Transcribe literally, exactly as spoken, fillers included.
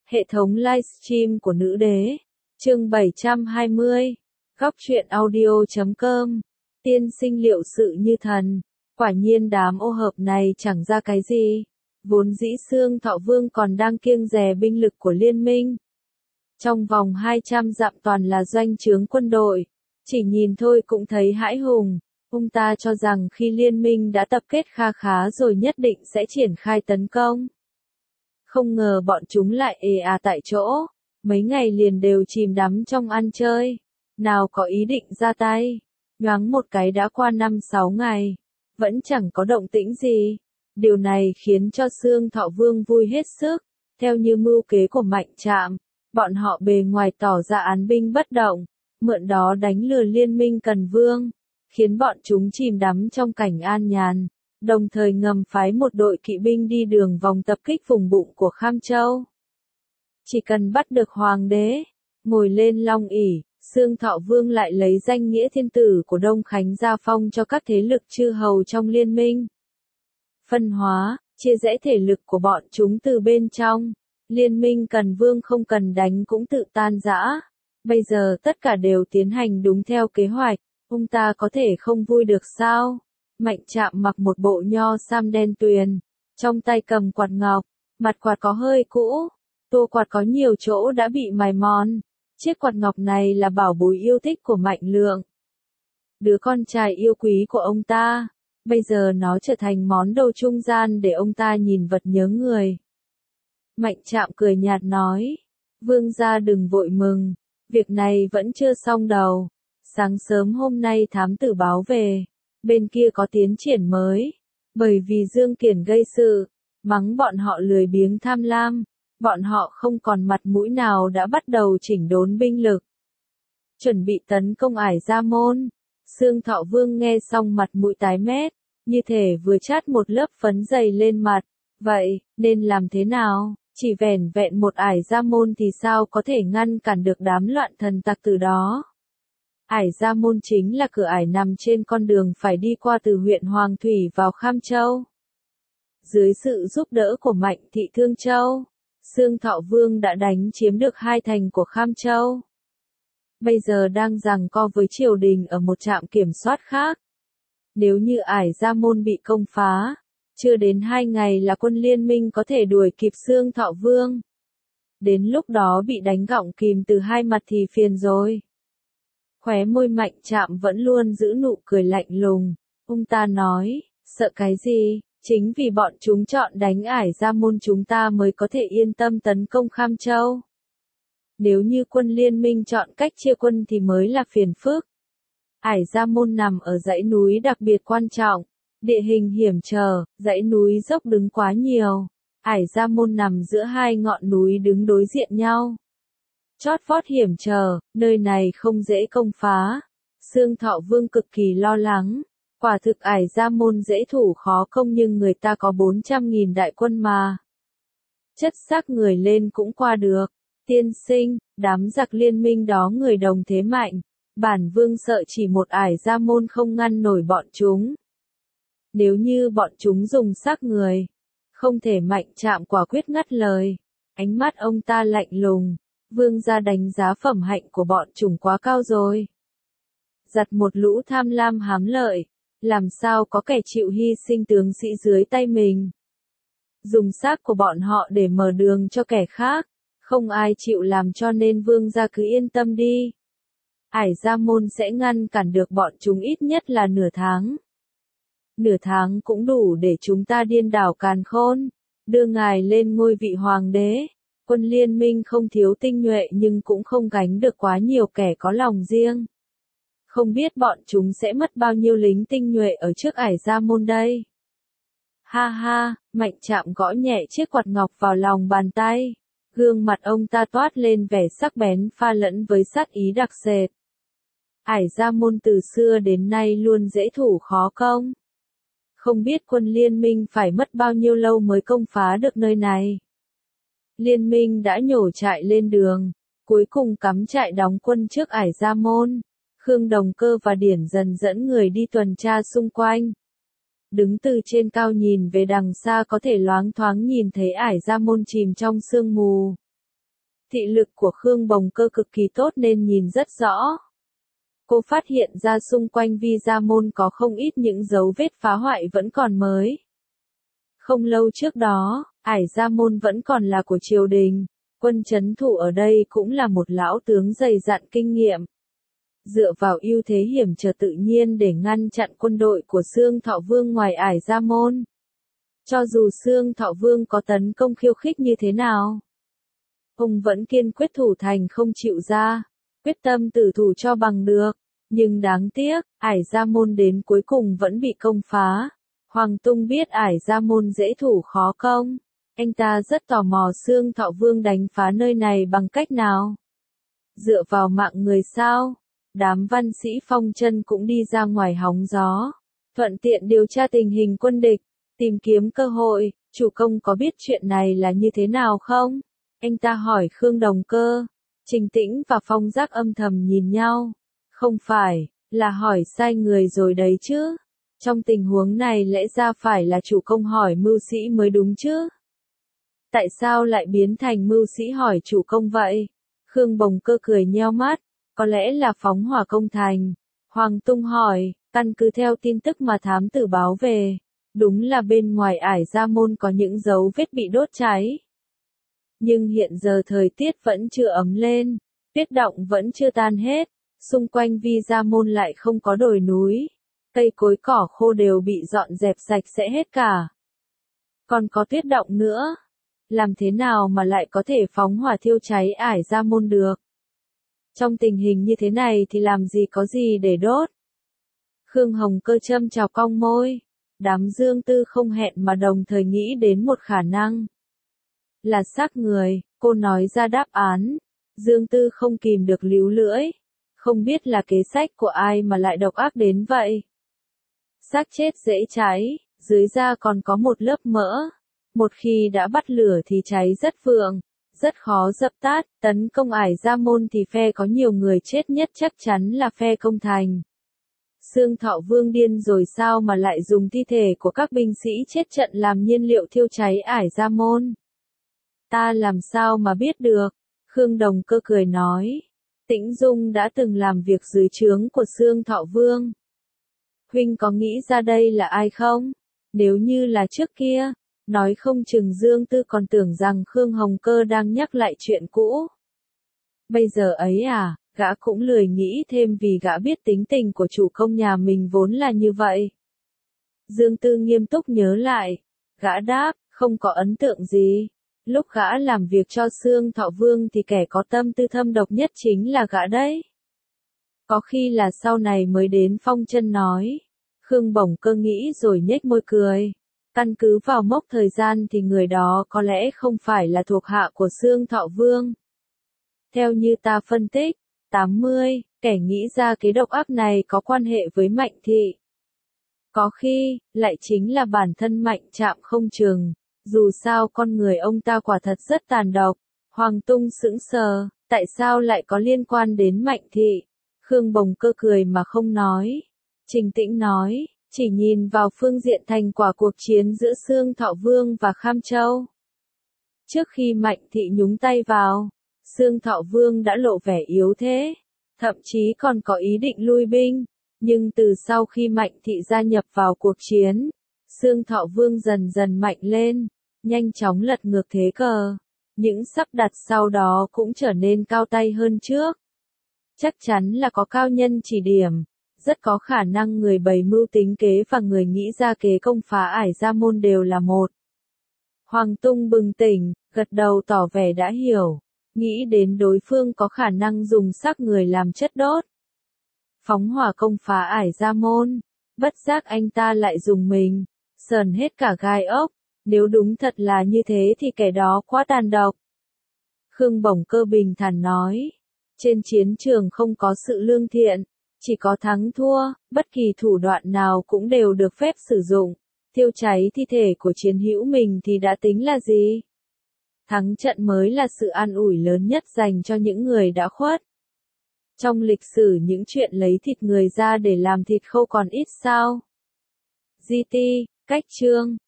Hệ thống livestream của nữ đế. Chương bảy trăm hai mươi. Góc truyện audio chấm com. Tiên sinh liệu sự như thần. Quả nhiên đám ô hợp này chẳng ra cái gì. Vốn dĩ Xương Thọ Vương còn đang kiêng dè binh lực của liên minh. Trong vòng hai trăm dặm toàn là doanh trướng quân đội. Chỉ nhìn thôi cũng thấy hãi hùng. Ông ta cho rằng khi liên minh đã tập kết kha khá rồi nhất định sẽ triển khai tấn công. Không ngờ bọn chúng lại ề à tại chỗ. Mấy ngày liền đều chìm đắm trong ăn chơi. Nào có ý định ra tay. Nhoáng một cái đã qua năm sáu ngày. Vẫn chẳng có động tĩnh gì. Điều này khiến cho Xương Thọ Vương vui hết sức. Theo như mưu kế của Mạnh Trạm, bọn họ bề ngoài tỏ ra án binh bất động, mượn đó đánh lừa liên minh Cần Vương, khiến bọn chúng chìm đắm trong cảnh an nhàn, đồng thời ngầm phái một đội kỵ binh đi đường vòng tập kích vùng bụng của Kham Châu. Chỉ cần bắt được hoàng đế, ngồi lên long ỷ, Xương Thọ Vương lại lấy danh nghĩa thiên tử của Đông Khánh ra phong cho các thế lực chư hầu trong liên minh. Phân hóa, chia rẽ thể lực của bọn chúng từ bên trong. Liên minh Cần Vương không cần đánh cũng tự tan rã. Bây giờ tất cả đều tiến hành đúng theo kế hoạch. Ông ta có thể không vui được sao? Mạnh Trạm mặc một bộ nho sam đen tuyền. Trong tay cầm quạt ngọc. Mặt quạt có hơi cũ. Tua quạt có nhiều chỗ đã bị mài mòn. Chiếc quạt ngọc này là bảo bối yêu thích của Mạnh Lượng. Đứa con trai yêu quý của ông ta. Bây giờ nó trở thành món đồ trung gian để ông ta nhìn vật nhớ người. Mạnh Trạm cười nhạt nói, vương gia đừng vội mừng, việc này vẫn chưa xong đâu. Sáng sớm hôm nay thám tử báo về, bên kia có tiến triển mới, bởi vì Dương Kiển gây sự, mắng bọn họ lười biếng tham lam, bọn họ không còn mặt mũi nào đã bắt đầu chỉnh đốn binh lực. Chuẩn bị tấn công Ải Gia Môn. Xương Thọ Vương nghe xong mặt mũi tái mét, như thể vừa chát một lớp phấn dày lên mặt. Vậy, nên làm thế nào? Chỉ vẻn vẹn một Ải Gia Môn thì sao có thể ngăn cản được đám loạn thần tặc từ đó? Ải Gia Môn chính là cửa ải nằm trên con đường phải đi qua từ huyện Hoàng Thủy vào Kham Châu. Dưới sự giúp đỡ của Mạnh Thị Thương Châu, Xương Thọ Vương đã đánh chiếm được hai thành của Kham Châu. Bây giờ đang giằng co với triều đình ở một trạm kiểm soát khác. Nếu như Ải Gia Môn bị công phá, chưa đến hai ngày là quân liên minh có thể đuổi kịp Xương Thọ Vương. Đến lúc đó bị đánh gọng kìm từ hai mặt thì phiền rồi. Khóe môi Mạnh Trạm vẫn luôn giữ nụ cười lạnh lùng. Ông ta nói, sợ cái gì, chính vì bọn chúng chọn đánh Ải Gia Môn chúng ta mới có thể yên tâm tấn công Kham Châu. Nếu như quân liên minh chọn cách chia quân thì mới là phiền phức. Ải Gia Môn nằm ở dãy núi đặc biệt quan trọng. Địa hình hiểm trở, dãy núi dốc đứng quá nhiều. Ải Gia Môn nằm giữa hai ngọn núi đứng đối diện nhau. Chót vót hiểm trở, nơi này không dễ công phá. Xương Thọ Vương cực kỳ lo lắng. Quả thực Ải Gia Môn dễ thủ khó công nhưng người ta có bốn trăm nghìn đại quân mà. Chất xác người lên cũng qua được. Tiên sinh, đám giặc liên minh đó người đồng thế mạnh. Bản vương sợ chỉ một Ải Gia Môn không ngăn nổi bọn chúng. Nếu như bọn chúng dùng xác người, không thể Mạnh Trạm quả quyết ngắt lời. Ánh mắt ông ta lạnh lùng, vương gia đánh giá phẩm hạnh của bọn chúng quá cao rồi. Giặt một lũ tham lam hám lợi, làm sao có kẻ chịu hy sinh tướng sĩ dưới tay mình. Dùng xác của bọn họ để mở đường cho kẻ khác, không ai chịu làm cho nên vương gia cứ yên tâm đi. Ải Gia Môn sẽ ngăn cản được bọn chúng ít nhất là nửa tháng. Nửa tháng cũng đủ để chúng ta điên đảo càn khôn, đưa ngài lên ngôi vị hoàng đế. Quân liên minh không thiếu tinh nhuệ nhưng cũng không gánh được quá nhiều kẻ có lòng riêng. Không biết bọn chúng sẽ mất bao nhiêu lính tinh nhuệ ở trước Ải Gia Môn đây. Ha ha, Mạnh Trạm gõ nhẹ chiếc quạt ngọc vào lòng bàn tay. Gương mặt ông ta toát lên vẻ sắc bén pha lẫn với sát ý đặc sệt. Ải Gia Môn từ xưa đến nay luôn dễ thủ khó công. Không biết quân liên minh phải mất bao nhiêu lâu mới công phá được nơi này. Liên minh đã nhổ trại lên đường, cuối cùng cắm trại đóng quân trước Ải Gia Môn. Khương Đồng Cơ và Điển Dần dẫn người đi tuần tra xung quanh. Đứng từ trên cao nhìn về đằng xa có thể loáng thoáng nhìn thấy Ải Gia Môn chìm trong sương mù. Thị lực của Khương Bồng Cơ cực kỳ tốt nên nhìn rất rõ. Cô phát hiện ra xung quanh Vi Gia Môn có không ít những dấu vết phá hoại vẫn còn mới. Không lâu trước đó, Ải Gia Môn vẫn còn là của triều đình, quân trấn thủ ở đây cũng là một lão tướng dày dặn kinh nghiệm. Dựa vào ưu thế hiểm trở tự nhiên để ngăn chặn quân đội của Xương Thọ Vương ngoài Ải Gia Môn. Cho dù Xương Thọ Vương có tấn công khiêu khích như thế nào, ông vẫn kiên quyết thủ thành không chịu ra, quyết tâm tử thủ cho bằng được. Nhưng đáng tiếc, Ải Gia Môn đến cuối cùng vẫn bị công phá. Hoàng Tung biết Ải Gia Môn dễ thủ khó công. Anh ta rất tò mò Xương Thọ Vương đánh phá nơi này bằng cách nào. Dựa vào mạng người sao? Đám văn sĩ Phong Chân cũng đi ra ngoài hóng gió, thuận tiện điều tra tình hình quân địch, tìm kiếm cơ hội. Chủ công có biết chuyện này là như thế nào không? Anh ta hỏi Khương Đồng Cơ. Trình Tĩnh và Phong Giác âm thầm nhìn nhau. Không phải, là hỏi sai người rồi đấy chứ. Trong tình huống này lẽ ra phải là chủ công hỏi mưu sĩ mới đúng chứ. Tại sao lại biến thành mưu sĩ hỏi chủ công vậy? Khương Bồng Cơ cười nheo mắt. Có lẽ là phóng hỏa công thành. Hoàng Tung hỏi, căn cứ theo tin tức mà thám tử báo về. Đúng là bên ngoài Ải Gia Môn có những dấu vết bị đốt cháy. Nhưng hiện giờ thời tiết vẫn chưa ấm lên, tuyết động vẫn chưa tan hết, xung quanh Vi Gia Môn lại không có đồi núi, cây cối cỏ khô đều bị dọn dẹp sạch sẽ hết cả. Còn có tuyết động nữa, làm thế nào mà lại có thể phóng hỏa thiêu cháy Ải Gia Môn được? Trong tình hình như thế này thì làm gì có gì để đốt? Khương Hồng Cơ châm chào cong môi, đám Dương Tư không hẹn mà đồng thời nghĩ đến một khả năng. Là xác người, cô nói ra đáp án. Dương Tư không kìm được líu lưỡi. Không biết là kế sách của ai mà lại độc ác đến vậy. Xác chết dễ cháy, dưới da còn có một lớp mỡ. Một khi đã bắt lửa thì cháy rất vượng, rất khó dập tắt. Tấn công Ải Gia Môn thì phe có nhiều người chết nhất chắc chắn là phe công thành. Xương Thọ Vương điên rồi sao mà lại dùng thi thể của các binh sĩ chết trận làm nhiên liệu thiêu cháy Ải Gia Môn? Ta làm sao mà biết được? Khương Đồng Cơ cười nói. Tĩnh Dung đã từng làm việc dưới trướng của Xương Thọ Vương. Huynh có nghĩ ra đây là ai không? Nếu như là trước kia, nói không chừng Dương Tư còn tưởng rằng Khương Hồng Cơ đang nhắc lại chuyện cũ. Bây giờ ấy à, gã cũng lười nghĩ thêm vì gã biết tính tình của chủ công nhà mình vốn là như vậy. Dương Tư nghiêm túc nhớ lại. Gã đáp, không có ấn tượng gì. Lúc gã làm việc cho Xương Thọ Vương thì kẻ có tâm tư thâm độc nhất chính là gã đấy. Có khi là sau này mới đến Phong Chân nói. Khương Bồng Cơ nghĩ rồi nhếch môi cười. Căn cứ vào mốc thời gian thì người đó có lẽ không phải là thuộc hạ của Xương Thọ Vương. Theo như ta phân tích, tám mươi, kẻ nghĩ ra kế độc ác này có quan hệ với Mạnh Thị. Có khi, lại chính là bản thân Mạnh Trạm không chừng. Dù sao con người ông ta quả thật rất tàn độc. Hoàng Tung sững sờ, tại sao lại có liên quan đến Mạnh Thị? Khương Bồng Cơ cười mà không nói. Trình Tĩnh nói, chỉ nhìn vào phương diện thành quả cuộc chiến giữa Xương Thọ Vương và Kham Châu. Trước khi Mạnh Thị nhúng tay vào, Xương Thọ Vương đã lộ vẻ yếu thế, thậm chí còn có ý định lui binh. Nhưng từ sau khi Mạnh Thị gia nhập vào cuộc chiến, Xương Thọ Vương dần dần mạnh lên, nhanh chóng lật ngược thế cờ. Những sắp đặt sau đó cũng trở nên cao tay hơn trước. Chắc chắn là có cao nhân chỉ điểm, rất có khả năng người bày mưu tính kế và người nghĩ ra kế công phá Ải Gia Môn đều là một. Hoàng Tung bừng tỉnh, gật đầu tỏ vẻ đã hiểu, nghĩ đến đối phương có khả năng dùng xác người làm chất đốt. Phóng hỏa công phá Ải Gia Môn, bất giác anh ta lại dùng mình, sờn hết cả gai ốc. Nếu đúng thật là như thế thì kẻ đó quá tàn độc. Khương Bồng Cơ bình thản nói. Trên chiến trường không có sự lương thiện, chỉ có thắng thua, bất kỳ thủ đoạn nào cũng đều được phép sử dụng. Thiêu cháy thi thể của chiến hữu mình thì đã tính là gì? Thắng trận mới là sự an ủi lớn nhất dành cho những người đã khuất. Trong lịch sử những chuyện lấy thịt người ra để làm thịt khô còn ít sao? giê tê, cách chương